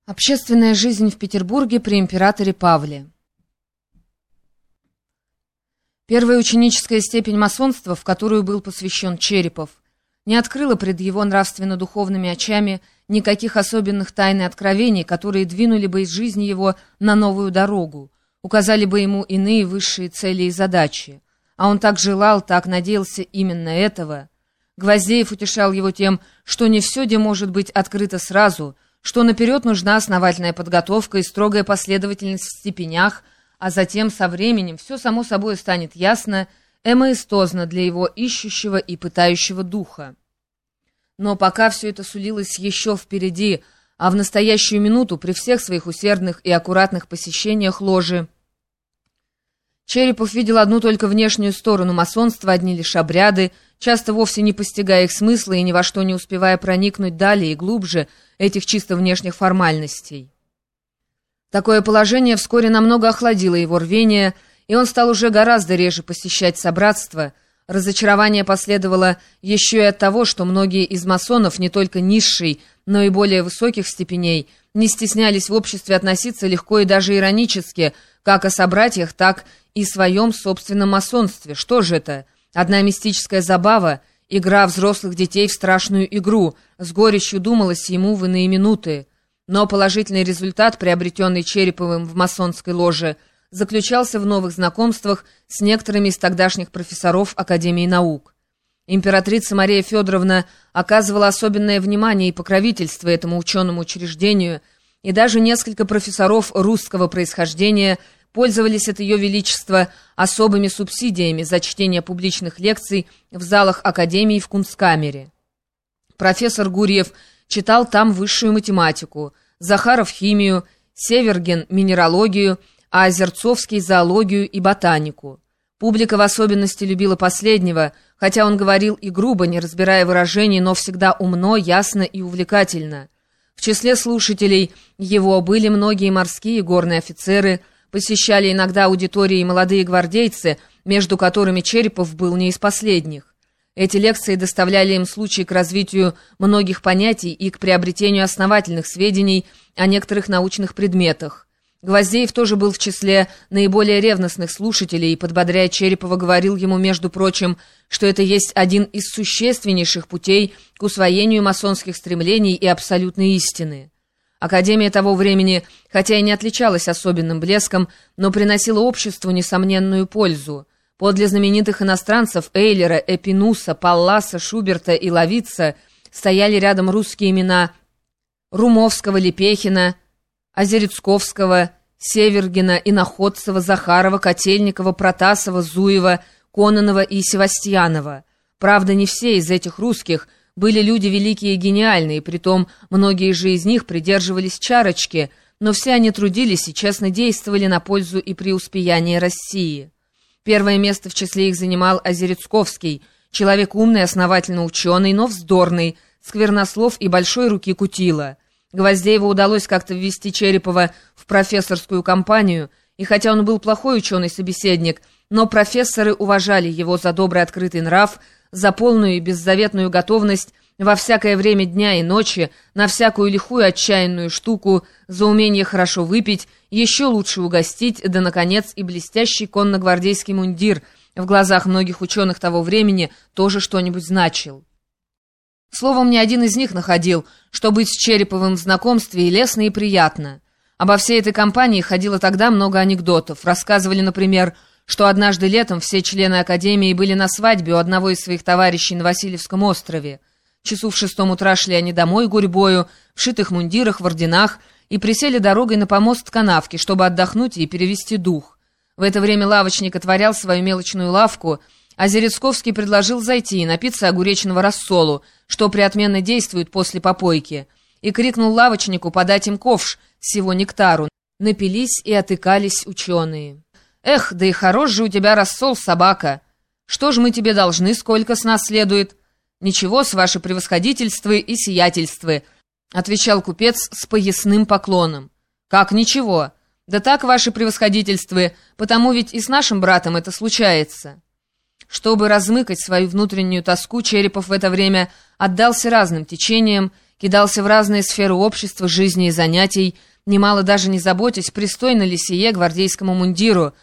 Общественная жизнь в Петербурге при императоре Павле. Первая ученическая степень масонства, в которую был посвящен Черепов, не открыла пред его нравственно-духовными очами никаких особенных тайн и откровений, которые двинули бы из жизни его на новую дорогу, указали бы ему иные высшие цели и задачи. А он так желал, так надеялся именно этого. Гвоздеев утешал его тем, что не все де может быть открыто сразу, что наперед нужна основательная подготовка и строгая последовательность в степенях, а затем со временем все само собой станет ясно, эмоистозно для его ищущего и пытающего духа. Но пока все это сулилось еще впереди, а в настоящую минуту при всех своих усердных и аккуратных посещениях ложи, Черепов видел одну только внешнюю сторону масонства, одни лишь обряды, часто вовсе не постигая их смысла и ни во что не успевая проникнуть далее и глубже этих чисто внешних формальностей. Такое положение вскоре намного охладило его рвение, и он стал уже гораздо реже посещать собратство. Разочарование последовало еще и от того, что многие из масонов не только низшей, но и более высоких степеней не стеснялись в обществе относиться легко и даже иронически, как о собратьях, так и своем собственном масонстве. Что же это? Одна мистическая забава, игра взрослых детей в страшную игру, с горечью думалось ему в иные минуты. Но положительный результат, приобретенный Череповым в масонской ложе, заключался в новых знакомствах с некоторыми из тогдашних профессоров Академии наук. Императрица Мария Федоровна оказывала особенное внимание и покровительство этому ученому учреждению, и даже несколько профессоров русского происхождения пользовались от Ее Величества особыми субсидиями за чтение публичных лекций в залах Академии в Кунсткамере. Профессор Гурьев читал там высшую математику, Захаров — химию, Северген — минералогию, а Озерцовский — зоологию и ботанику. Публика в особенности любила последнего, хотя он говорил и грубо, не разбирая выражений, но всегда умно, ясно и увлекательно. В числе слушателей его были многие морские и горные офицеры, посещали иногда аудитории молодые гвардейцы, между которыми Черепов был не из последних. Эти лекции доставляли им случай к развитию многих понятий и к приобретению основательных сведений о некоторых научных предметах. Гвоздеев тоже был в числе наиболее ревностных слушателей и, подбодряя Черепова, говорил ему, между прочим, что это есть один из существеннейших путей к усвоению масонских стремлений и абсолютной истины. Академия того времени, хотя и не отличалась особенным блеском, но приносила обществу несомненную пользу. Подле знаменитых иностранцев Эйлера, Эпинуса, Палласа, Шуберта и Лавица стояли рядом русские имена Румовского, Лепехина, Озерецковского, Севергена, Иноходцева, Захарова, Котельникова, Протасова, Зуева, Кононова и Севастьянова. Правда, не все из этих русских были люди великие и гениальные, притом многие же из них придерживались чарочки, но все они трудились и честно действовали на пользу и преуспеяние России. Первое место в числе их занимал Озерецковский, человек умный, основательно ученый, но вздорный, сквернослов и большой руки кутила. Гвоздееву удалось как-то ввести Черепова в профессорскую компанию, и хотя он был плохой ученый-собеседник, но профессоры уважали его за добрый открытый нрав, за полную и беззаветную готовность во всякое время дня и ночи, на всякую лихую отчаянную штуку, за умение хорошо выпить, еще лучше угостить, да, наконец, и блестящий конногвардейский мундир в глазах многих ученых того времени тоже что-нибудь значил. Словом, ни один из них находил, что быть с Череповым в знакомстве и лестно, и приятно. Обо всей этой компании ходило тогда много анекдотов. Рассказывали, например, что однажды летом все члены Академии были на свадьбе у одного из своих товарищей на Васильевском острове. Часу в 6 утра шли они домой гурьбою, в шитых мундирах, в орденах, и присели дорогой на помост канавки, чтобы отдохнуть и перевести дух. В это время лавочник отворял свою мелочную лавку, а Зерецковский предложил зайти и напиться огуречного рассолу, что приотменно действует после попойки, и крикнул лавочнику подать им ковш сего нектару. Напились и отыкались ученые. «Эх, да и хорош же у тебя рассол, собака! Что ж мы тебе должны, сколько с нас следует?» «Ничего, с ваше превосходительство и сиятельство», — отвечал купец с поясным поклоном. «Как ничего? Да так, ваше превосходительство, потому ведь и с нашим братом это случается». Чтобы размыкать свою внутреннюю тоску, Черепов в это время отдался разным течениям кидался в разные сферы общества, жизни и занятий, немало даже не заботясь, пристойно ли сие гвардейскому мундиру,